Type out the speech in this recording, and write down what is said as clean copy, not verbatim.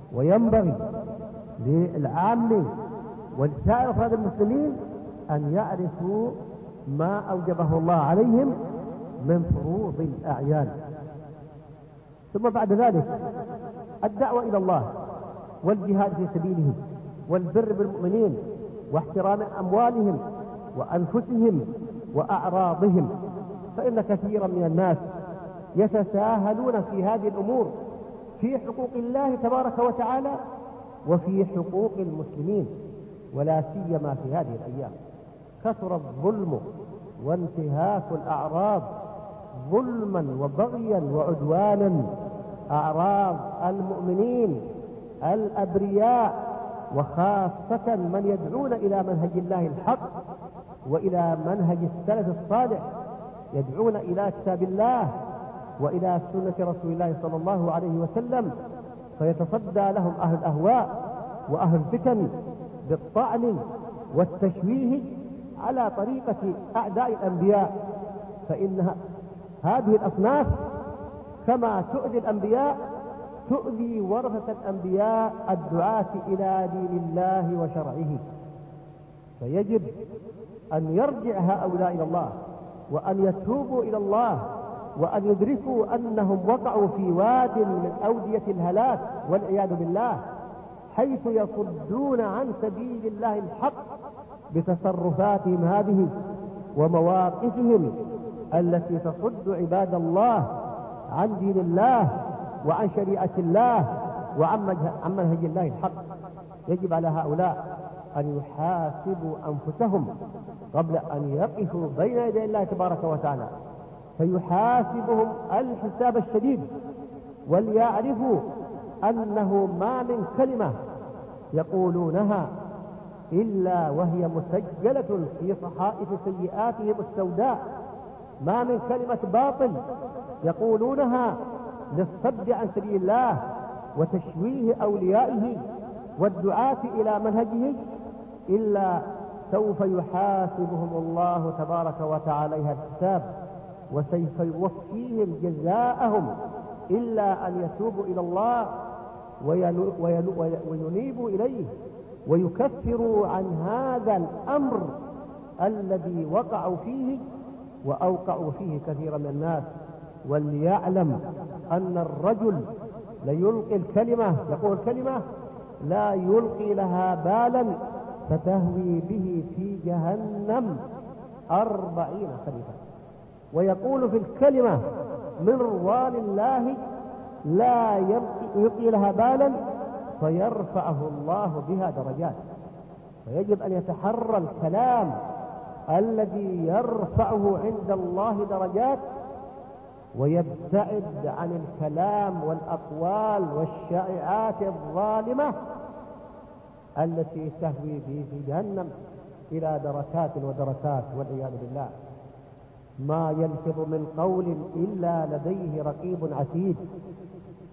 وينبغي للعامة ولسائر أفراد المسلمين أن يعرفوا ما أوجبه الله عليهم من فروض الأعيان. ثم بعد ذلك الدعوة إلى الله والجهاد في سبيله والبر بالمؤمنين واحترام أموالهم وأنفسهم وأعراضهم، فإن كثيرا من الناس يتساهلون في هذه الأمور في حقوق الله تبارك وتعالى وفي حقوق المسلمين، ولا سيما في هذه الأيام كثر الظلم وانتهاك الأعراض ظلما وبغيا وعدوانا، أعراض المؤمنين الأبرياء وخاصة من يدعون إلى منهج الله الحق وإلى منهج السلف الصالح، يدعون إلى كتاب الله وإلى سنة رسول الله صلى الله عليه وسلم، فيتصدى لهم أهل الأهواء وأهل الفتن بالطعن والتشويه على طريقة أعداء الأنبياء، فإن هذه الأصناف كما تؤذي الأنبياء تؤذي ورثة الأنبياء الدعاة إلى دين الله وشرعه. فيجب أن يرجع هؤلاء إلى الله وأن يتوبوا إلى الله وأن يدركوا أنهم وقعوا في واد من أودية الهلاك والعياذ بالله، حيث يصدون عن سبيل الله الحق بتصرفاتهم هذه ومواقفهم التي تصد عباد الله عن دين الله وعن شريعة الله وعن منهج الله الحق. يجب على هؤلاء أن يحاسبوا أنفسهم قبل أن يقفوا بين يدي الله تبارك وتعالى، فيحاسبهم الحساب الشديد، وليعرفوا أنه ما من كلمة يقولونها إلا وهي مسجلة في صحائف سيئاتهم السوداء، ما من كلمة باطل يقولونها للصد عن سبيل الله وتشويه أوليائه والدعاة إلى منهجه إلا سوف يحاسبهم الله تبارك وتعالى الحساب وسوف يوفيهم جزاءهم، إلا أن يتوبوا إلى الله وينيبوا إليه ويكفروا عن هذا الأمر الذي وقعوا فيه وأوقعوا فيه كثيرا من الناس. وليعلم أن الرجل ليلقي الكلمة، يقول كلمة لا يلقي لها بالا فتهوي به في جهنم 40 خريفا، ويقول في الكلمة من رضوان الله لا يلقي لها بالا فيرفعه الله بها درجات. فيجب أن يتحرى الكلام الذي يرفعه عند الله درجات، ويبتعد عن الكلام والأقوال والشائعات الظالمة التي تهوي به في جهنم إلى دركات ودركات والعياذ بالله. ما يلفظ من قول إلا لديه رقيب عتيد.